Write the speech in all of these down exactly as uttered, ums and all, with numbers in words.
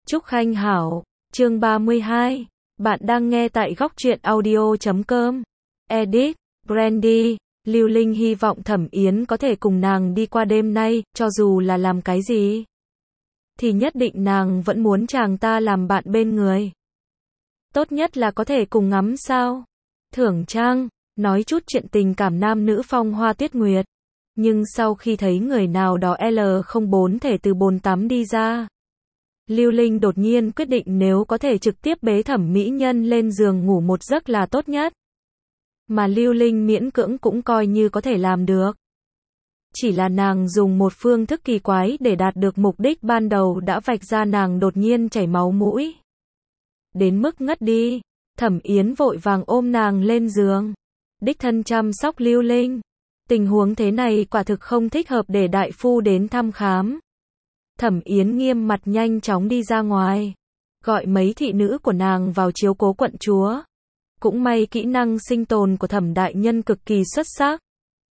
Trúc Khanh Hảo, chương ba mươi hai. Bạn đang nghe tại góc truyện audio chấm com. Edit, Brandy, Lưu Linh hy vọng Thẩm Yến có thể cùng nàng đi qua đêm nay, cho dù là làm cái gì, thì nhất định nàng vẫn muốn chàng ta làm bạn bên người. Tốt nhất là có thể cùng ngắm sao Thưởng Trang, nói chút chuyện tình cảm nam nữ phong hoa tuyết nguyệt. Nhưng sau khi thấy người nào đó L không bốn thể từ bồn tắm đi ra, Lưu Linh đột nhiên quyết định nếu có thể trực tiếp bế Thẩm mỹ nhân lên giường ngủ một giấc là tốt nhất. Mà Lưu Linh miễn cưỡng cũng coi như có thể làm được. Chỉ là nàng dùng một phương thức kỳ quái để đạt được mục đích ban đầu đã vạch ra nàng đột nhiên chảy máu mũi. Đến mức ngất đi, Thẩm Yến vội vàng ôm nàng lên giường, đích thân chăm sóc Lưu Linh. Tình huống thế này quả thực không thích hợp để đại phu đến thăm khám. Thẩm Yến nghiêm mặt nhanh chóng đi ra ngoài, gọi mấy thị nữ của nàng vào chiếu cố quận chúa. Cũng may kỹ năng sinh tồn của Thẩm đại nhân cực kỳ xuất sắc,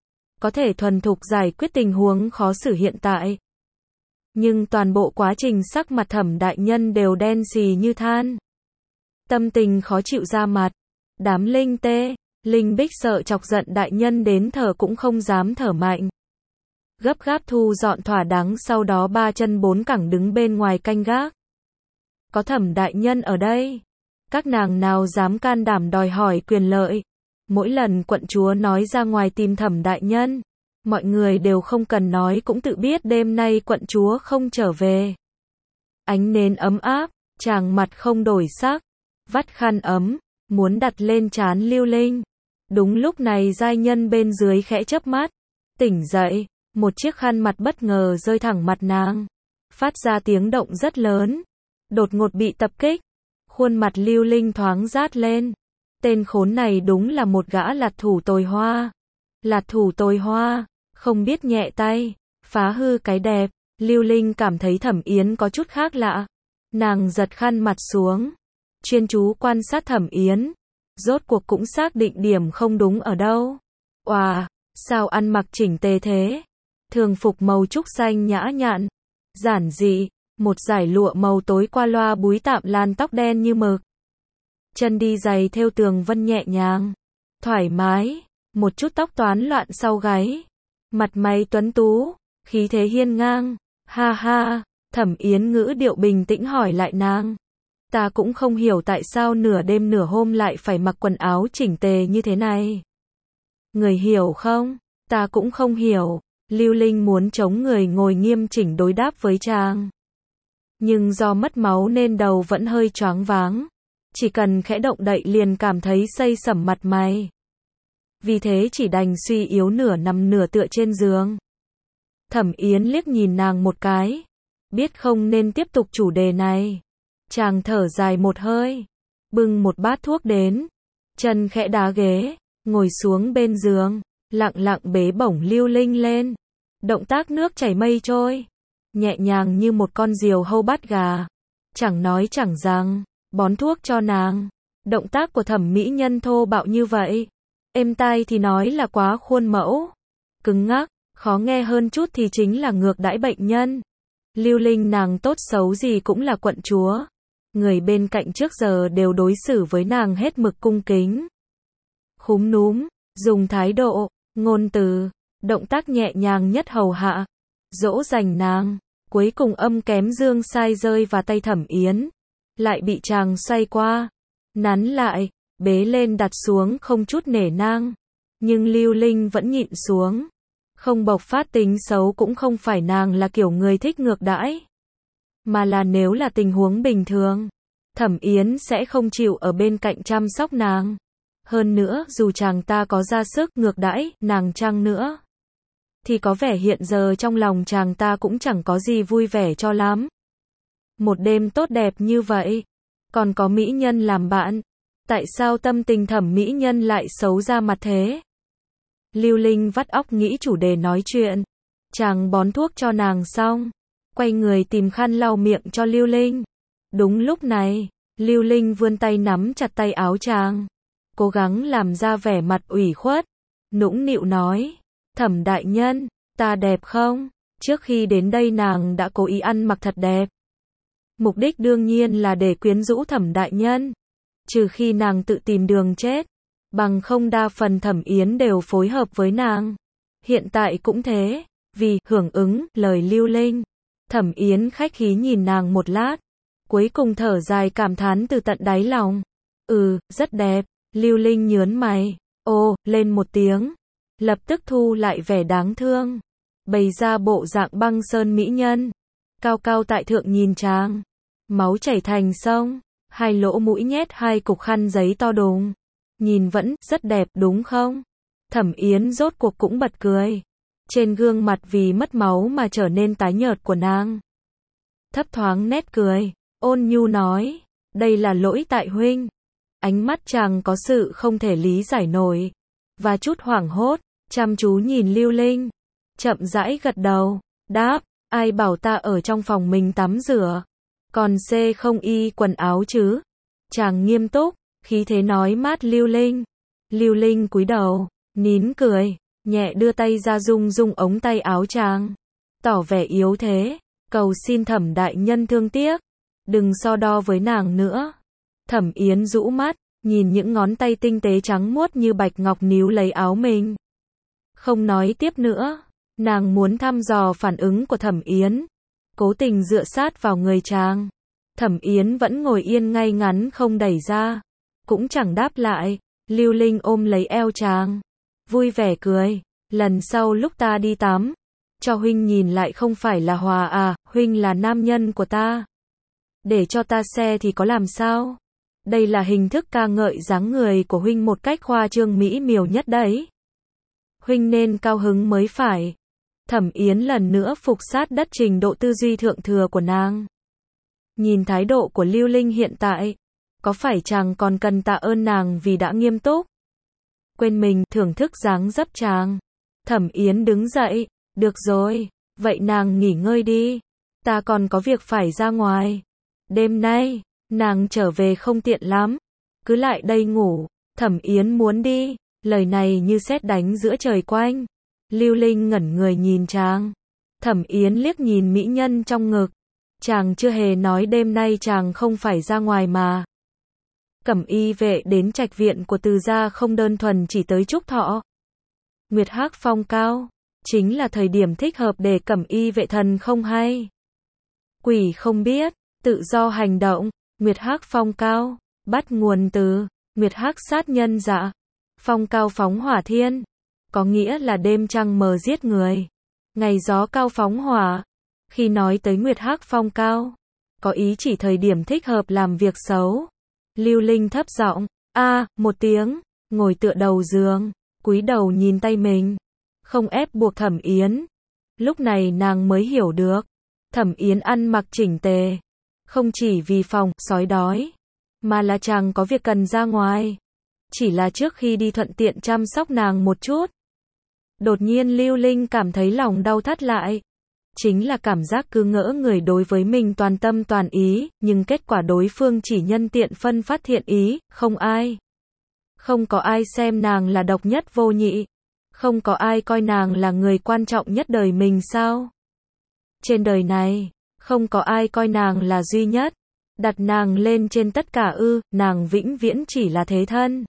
có thể thuần thục giải quyết tình huống khó xử hiện tại. Nhưng toàn bộ quá trình sắc mặt Thẩm đại nhân đều đen xì như than, tâm tình khó chịu ra mặt. Đám linh tê, linh bích sợ chọc giận đại nhân đến thở cũng không dám thở mạnh. Gấp gáp thu dọn thỏa đáng, sau đó ba chân bốn cẳng đứng bên ngoài canh gác. Có Thẩm đại nhân ở đây, các nàng nào dám can đảm đòi hỏi quyền lợi. Mỗi lần quận chúa nói ra ngoài tìm Thẩm đại nhân, mọi người đều không cần nói cũng tự biết đêm nay quận chúa không trở về. Ánh nến ấm áp, chàng mặt không đổi sắc, vắt khăn ấm, muốn đặt lên trán Lưu Linh. Đúng lúc này giai nhân bên dưới khẽ chớp mắt, tỉnh dậy, một chiếc khăn mặt bất ngờ rơi thẳng mặt nàng, phát ra tiếng động rất lớn, đột ngột bị tập kích. Khuôn mặt Lưu Linh thoáng rát lên. Tên khốn này đúng là một gã lạt thủ tồi hoa. Lạt thủ tồi hoa, không biết nhẹ tay, phá hư cái đẹp. Lưu Linh cảm thấy Thẩm Yến có chút khác lạ. Nàng giật khăn mặt xuống, chuyên chú quan sát Thẩm Yến. Rốt cuộc cũng xác định điểm không đúng ở đâu. Oà, sao ăn mặc chỉnh tề thế? Thường phục màu trúc xanh nhã nhặn, giản dị, một dải lụa màu tối qua loa búi tạm làn tóc đen như mực. Chân đi giày thêu tường vân nhẹ nhàng, thoải mái, một chút tóc toán loạn sau gáy. Mặt mày tuấn tú, khí thế hiên ngang. Ha ha, Thẩm Yến ngữ điệu bình tĩnh hỏi lại nàng. Ta cũng không hiểu tại sao nửa đêm nửa hôm lại phải mặc quần áo chỉnh tề như thế này. Người hiểu không? Ta cũng không hiểu. Lưu Linh muốn chống người ngồi nghiêm chỉnh đối đáp với chàng. Nhưng do mất máu nên đầu vẫn hơi choáng váng. Chỉ cần khẽ động đậy liền cảm thấy xây sẩm mặt mày. Vì thế chỉ đành suy yếu nửa nằm nửa tựa trên giường. Thẩm Yến liếc nhìn nàng một cái, biết không nên tiếp tục chủ đề này. Chàng thở dài một hơi, bưng một bát thuốc đến, chân khẽ đá ghế, ngồi xuống bên giường, lặng lặng bế bổng Lưu Linh lên. Động tác nước chảy mây trôi, nhẹ nhàng như một con diều hâu bắt gà. Chẳng nói chẳng rằng, bón thuốc cho nàng. Động tác của Thẩm mỹ nhân thô bạo như vậy, êm tai thì nói là quá khuôn mẫu, cứng ngắc, khó nghe hơn chút thì chính là ngược đãi bệnh nhân. Lưu Linh nàng tốt xấu gì cũng là quận chúa, người bên cạnh trước giờ đều đối xử với nàng hết mực cung kính. Khúm núm, dùng thái độ, ngôn từ, động tác nhẹ nhàng nhất hầu hạ, dỗ dành nàng. Cuối cùng âm kém dương sai rơi vào tay Thẩm Yến, lại bị chàng xoay qua, nắn lại, bế lên đặt xuống không chút nể nang. Nhưng Lưu Linh vẫn nhịn xuống, không bộc phát tính xấu, cũng không phải nàng là kiểu người thích ngược đãi, mà là nếu là tình huống bình thường, Thẩm Yến sẽ không chịu ở bên cạnh chăm sóc nàng. Hơn nữa, dù chàng ta có ra sức ngược đãi nàng chăng nữa, thì có vẻ hiện giờ trong lòng chàng ta cũng chẳng có gì vui vẻ cho lắm. Một đêm tốt đẹp như vậy, còn có mỹ nhân làm bạn, tại sao tâm tình Thẩm mỹ nhân lại xấu ra mặt thế? Lưu Linh vắt óc nghĩ chủ đề nói chuyện. Chàng bón thuốc cho nàng xong, quay người tìm khăn lau miệng cho Lưu Linh. Đúng lúc này, Lưu Linh vươn tay nắm chặt tay áo chàng, cố gắng làm ra vẻ mặt ủy khuất, nũng nịu nói. Thẩm đại nhân, ta đẹp không? Trước khi đến đây nàng đã cố ý ăn mặc thật đẹp. Mục đích đương nhiên là để quyến rũ Thẩm đại nhân. Trừ khi nàng tự tìm đường chết. Bằng không đa phần Thẩm Yến đều phối hợp với nàng. Hiện tại cũng thế. Vì hưởng ứng lời Lưu Linh, Thẩm Yến khách khí nhìn nàng một lát. Cuối cùng thở dài cảm thán từ tận đáy lòng. Ừ, rất đẹp. Lưu Linh nhớn mày. Ô, lên một tiếng. Lập tức thu lại vẻ đáng thương. Bày ra bộ dạng băng sơn mỹ nhân. Cao cao tại thượng nhìn chàng. Máu chảy thành sông. Hai lỗ mũi nhét hai cục khăn giấy to đùng. Nhìn vẫn rất đẹp đúng không? Thẩm Yến rốt cuộc cũng bật cười. Trên gương mặt vì mất máu mà trở nên tái nhợt của nàng. Thấp thoáng nét cười. Ôn nhu nói. Đây là lỗi tại huynh. Ánh mắt chàng có sự không thể lý giải nổi. Và chút hoảng hốt. Chăm chú nhìn Lưu Linh. Chậm rãi gật đầu. Đáp. Ai bảo ta ở trong phòng mình tắm rửa. Còn C không y quần áo chứ. Chàng nghiêm túc. Khí thế nói mát Lưu Linh. Lưu Linh cúi đầu. Nín cười. Nhẹ đưa tay ra rung rung ống tay áo chàng. Tỏ vẻ yếu thế. Cầu xin Thẩm đại nhân thương tiếc. Đừng so đo với nàng nữa. Thẩm Yến rũ mắt. Nhìn những ngón tay tinh tế trắng muốt như bạch ngọc níu lấy áo mình. Không nói tiếp nữa. Nàng muốn thăm dò phản ứng của Thẩm Yến. Cố tình dựa sát vào người chàng. Thẩm Yến vẫn ngồi yên ngay ngắn không đẩy ra. Cũng chẳng đáp lại. Lưu Linh ôm lấy eo chàng. Vui vẻ cười. Lần sau lúc ta đi tắm. Cho huynh nhìn lại không phải là Hòa à. Huynh là nam nhân của ta. Để cho ta xe thì có làm sao. Đây là hình thức ca ngợi dáng người của huynh một cách khoa trương mỹ miều nhất đấy. Huynh nên cao hứng mới phải. Thẩm Yến lần nữa phục sát đất trình độ tư duy thượng thừa của nàng. Nhìn thái độ của Lưu Linh hiện tại. Có phải chàng còn cần tạ ơn nàng vì đã nghiêm túc? Quên mình thưởng thức dáng dấp chàng. Thẩm Yến đứng dậy. Được rồi. Vậy nàng nghỉ ngơi đi. Ta còn có việc phải ra ngoài. Đêm nay, nàng trở về không tiện lắm. Cứ lại đây ngủ. Thẩm Yến muốn đi. Lời này như sét đánh giữa trời quanh. Lưu Linh ngẩn người nhìn chàng. Thẩm Yến liếc nhìn mỹ nhân trong ngực. Chàng chưa hề nói đêm nay chàng không phải ra ngoài mà. Cẩm y vệ đến trạch viện của Từ gia không đơn thuần chỉ tới chúc thọ. Nguyệt Hắc phong cao. Chính là thời điểm thích hợp để Cẩm y vệ thần không hay. Quỷ không biết. Tự do hành động. Nguyệt Hắc phong cao. Bắt nguồn từ. Nguyệt Hắc sát nhân dạ. Phong cao phóng hỏa thiên. Có nghĩa là đêm trăng mờ giết người. Ngày gió cao phóng hỏa. Khi nói tới Nguyệt Hắc phong cao. Có ý chỉ thời điểm thích hợp làm việc xấu. Lưu Linh thấp giọng. A, một tiếng. Ngồi tựa đầu giường. Cúi đầu nhìn tay mình. Không ép buộc Thẩm Yến. Lúc này nàng mới hiểu được. Thẩm Yến ăn mặc chỉnh tề. Không chỉ vì phòng, sói đói. Mà là chàng có việc cần ra ngoài. Chỉ là trước khi đi thuận tiện chăm sóc nàng một chút. Đột nhiên Lưu Linh cảm thấy lòng đau thắt lại. Chính là cảm giác cứ ngỡ người đối với mình toàn tâm toàn ý, nhưng kết quả đối phương chỉ nhân tiện phân phát thiện ý, không ai. Không có ai xem nàng là độc nhất vô nhị. Không có ai coi nàng là người quan trọng nhất đời mình sao? Trên đời này, không có ai coi nàng là duy nhất. Đặt nàng lên trên tất cả ư, nàng vĩnh viễn chỉ là thế thân.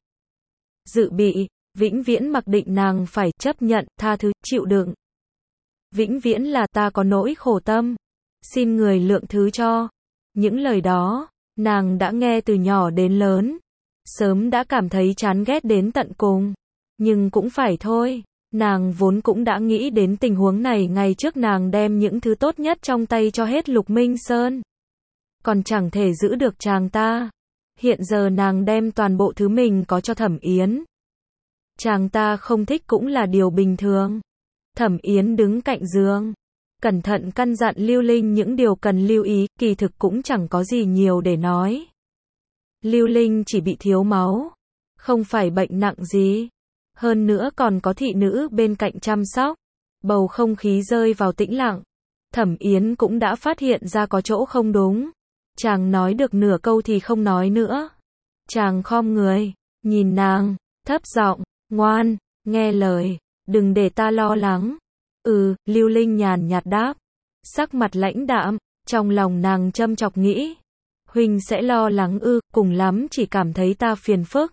Dự bị, vĩnh viễn mặc định nàng phải chấp nhận, tha thứ, chịu đựng. Vĩnh viễn là ta có nỗi khổ tâm. Xin người lượng thứ cho. Những lời đó, nàng đã nghe từ nhỏ đến lớn. Sớm đã cảm thấy chán ghét đến tận cùng. Nhưng cũng phải thôi. Nàng vốn cũng đã nghĩ đến tình huống này ngày trước nàng đem những thứ tốt nhất trong tay cho hết Lục Minh Sơn. Còn chẳng thể giữ được chàng ta. Hiện giờ nàng đem toàn bộ thứ mình có cho Thẩm Yến. Chàng ta không thích cũng là điều bình thường. Thẩm Yến đứng cạnh giường. Cẩn thận căn dặn Lưu Linh những điều cần lưu ý, kỳ thực cũng chẳng có gì nhiều để nói. Lưu Linh chỉ bị thiếu máu. Không phải bệnh nặng gì. Hơn nữa còn có thị nữ bên cạnh chăm sóc. Bầu không khí rơi vào tĩnh lặng. Thẩm Yến cũng đã phát hiện ra có chỗ không đúng. Chàng nói được nửa câu thì không nói nữa. Chàng khom người, nhìn nàng, thấp giọng, ngoan, nghe lời, đừng để ta lo lắng. Ừ, Lưu Linh nhàn nhạt đáp. Sắc mặt lãnh đạm, Trong lòng nàng châm chọc nghĩ, huynh sẽ lo lắng ư, cùng lắm chỉ cảm thấy ta phiền phức.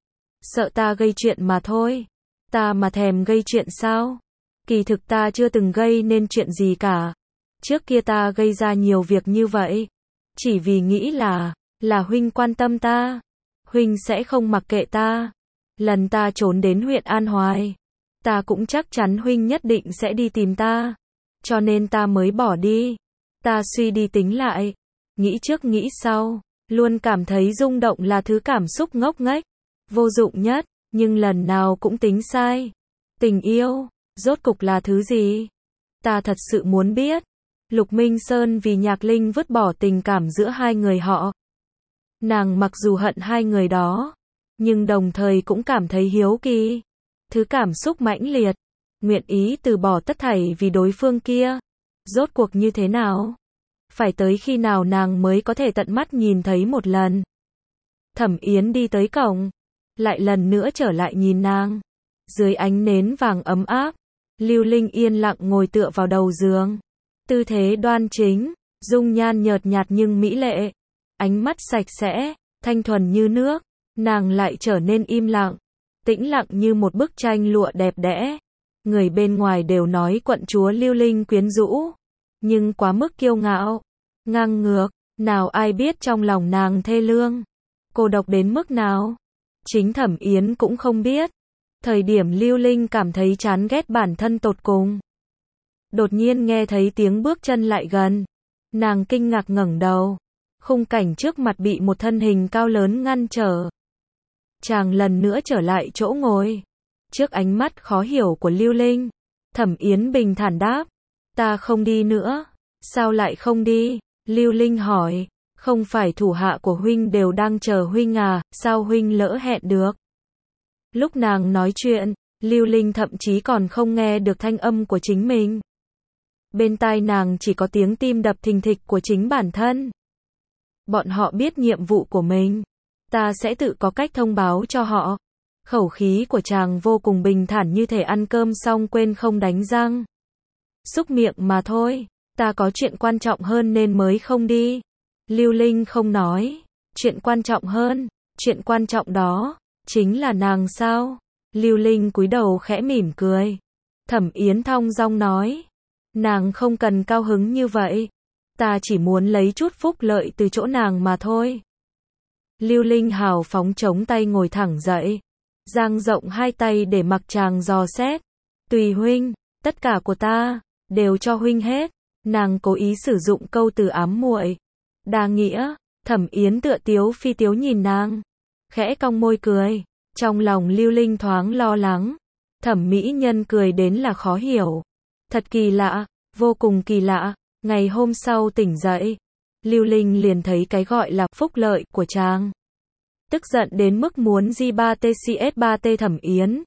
Sợ ta gây chuyện mà thôi. Ta mà thèm gây chuyện sao? Kỳ thực ta chưa từng gây nên chuyện gì cả. Trước kia ta gây ra nhiều việc như vậy. Chỉ vì nghĩ là, là huynh quan tâm ta. Huynh sẽ không mặc kệ ta. Lần ta trốn đến huyện An Hoài, ta cũng chắc chắn huynh nhất định sẽ đi tìm ta. Cho nên ta mới bỏ đi. Ta suy đi tính lại. Nghĩ trước nghĩ sau. Luôn cảm thấy rung động là thứ cảm xúc ngốc nghếch. Vô dụng nhất. Nhưng lần nào cũng tính sai. Tình yêu, rốt cục là thứ gì? Ta thật sự muốn biết. Lục Minh Sơn vì Nhạc Linh vứt bỏ tình cảm giữa hai người họ. Nàng mặc dù hận hai người đó, nhưng đồng thời cũng cảm thấy hiếu kỳ. Thứ cảm xúc mãnh liệt, nguyện ý từ bỏ tất thảy vì đối phương kia. Rốt cuộc như thế nào? Phải tới khi nào nàng mới có thể tận mắt nhìn thấy một lần? Thẩm Yến đi tới cổng, lại lần nữa trở lại nhìn nàng. Dưới ánh nến vàng ấm áp, Lưu Linh yên lặng ngồi tựa vào đầu giường. Tư thế đoan chính, dung nhan nhợt nhạt nhưng mỹ lệ. Ánh mắt sạch sẽ, thanh thuần như nước. Nàng lại trở nên im lặng, tĩnh lặng như một bức tranh lụa đẹp đẽ. Người bên ngoài đều nói quận chúa Lưu Linh quyến rũ, nhưng quá mức kiêu ngạo, ngang ngược. Nào ai biết trong lòng nàng thê lương, cô độc đến mức nào. Chính Thẩm Yến cũng không biết. Thời điểm Lưu Linh cảm thấy chán ghét bản thân tột cùng, đột nhiên nghe thấy tiếng bước chân lại gần. Nàng kinh ngạc ngẩng đầu. Khung cảnh trước mặt bị một thân hình cao lớn ngăn trở. Chàng lần nữa trở lại chỗ ngồi. Trước ánh mắt khó hiểu của Lưu Linh, Thẩm Yến bình thản đáp, ta không đi nữa. Sao lại không đi? Lưu Linh hỏi, không phải thủ hạ của huynh đều đang chờ huynh à, sao huynh lỡ hẹn được? Lúc nàng nói chuyện, Lưu Linh thậm chí còn không nghe được thanh âm của chính mình. Bên tai nàng chỉ có tiếng tim đập thình thịch của chính bản thân. Bọn họ biết nhiệm vụ của mình, ta sẽ tự có cách thông báo cho họ. Khẩu khí của chàng vô cùng bình thản như thể ăn cơm xong quên không đánh răng. Xúc miệng mà thôi, ta có chuyện quan trọng hơn nên mới không đi. Lưu Linh không nói, chuyện quan trọng hơn, chuyện quan trọng đó, chính là nàng sao? Lưu Linh cúi đầu khẽ mỉm cười. Thẩm Yến thong dong nói, nàng không cần cao hứng như vậy. Ta chỉ muốn lấy chút phúc lợi từ chỗ nàng mà thôi. Lưu Linh hào phóng chống tay ngồi thẳng dậy, dang rộng hai tay để mặc chàng dò xét. Tùy huynh, tất cả của ta, đều cho huynh hết. Nàng cố ý sử dụng câu từ ám muội, đa nghĩa. Thẩm Yến tựa tiếu phi tiếu nhìn nàng, khẽ cong môi cười. Trong lòng Lưu Linh thoáng lo lắng. Thẩm mỹ nhân cười đến là khó hiểu. Thật kỳ lạ, vô cùng kỳ lạ. Ngày hôm sau tỉnh dậy, Lưu Linh liền thấy cái gọi là phúc lợi của chàng. Tức giận đến mức muốn gi ba tê xê ét ba tê Thẩm Yến.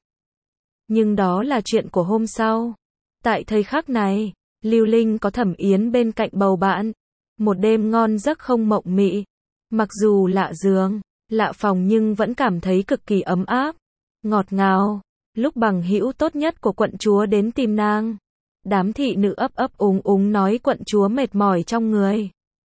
Nhưng đó là chuyện của hôm sau. Tại thời khắc này, Lưu Linh có Thẩm Yến bên cạnh bầu bạn. Một đêm ngon giấc không mộng mị. Mặc dù lạ giường, lạ phòng nhưng vẫn cảm thấy cực kỳ ấm áp, ngọt ngào. Lúc bằng hữu tốt nhất của quận chúa đến tìm nàng, đám thị nữ ấp ấp úng úng nói quận chúa mệt mỏi trong người,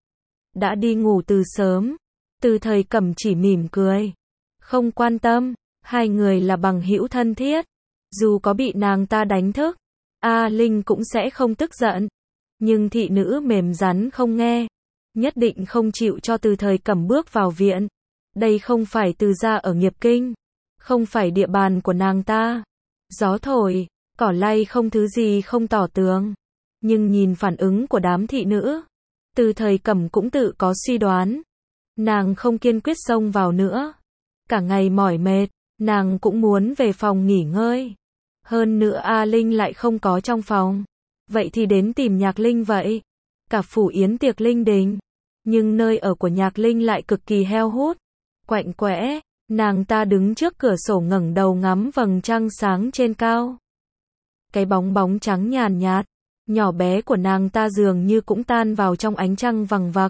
đã đi ngủ từ sớm. Từ Thời Cẩm chỉ mỉm cười, không quan tâm. Hai người là bằng hữu thân thiết, dù có bị nàng ta đánh thức, A Linh cũng sẽ không tức giận. Nhưng thị nữ mềm rắn không nghe, nhất định không chịu cho Từ Thời Cẩm bước vào viện. Đây không phải Từ gia ở Nghiệp Kinh, không phải địa bàn của nàng ta. Gió thổi, cỏ lay không thứ gì không tỏ tường. Nhưng nhìn phản ứng của đám thị nữ, Từ Thời Cẩm cũng tự có suy đoán. Nàng không kiên quyết xông vào nữa. Cả ngày mỏi mệt, nàng cũng muốn về phòng nghỉ ngơi. Hơn nữa A Linh lại không có trong phòng. Vậy thì đến tìm Nhạc Linh vậy. Cả phủ yến tiệc linh đình, nhưng nơi ở của Nhạc Linh lại cực kỳ heo hút. Quạnh quẽ, nàng ta đứng trước cửa sổ ngẩng đầu ngắm vầng trăng sáng trên cao. Cái bóng bóng trắng nhàn nhạt, nhỏ bé của nàng ta dường như cũng tan vào trong ánh trăng vằng vặc.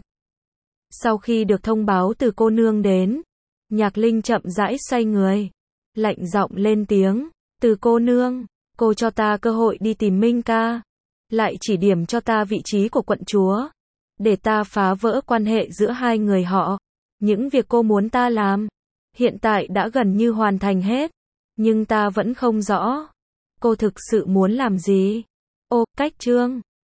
Sau khi được thông báo từ cô nương đến, Nhạc Linh chậm rãi xoay người, lạnh giọng lên tiếng, Từ cô nương, cô cho ta cơ hội đi tìm Minh ca, lại chỉ điểm cho ta vị trí của quận chúa. để ta phá vỡ quan hệ giữa hai người họ. Những việc cô muốn ta làm, hiện tại đã gần như hoàn thành hết, nhưng ta vẫn không rõ cô thực sự muốn làm gì. Ô, cách chương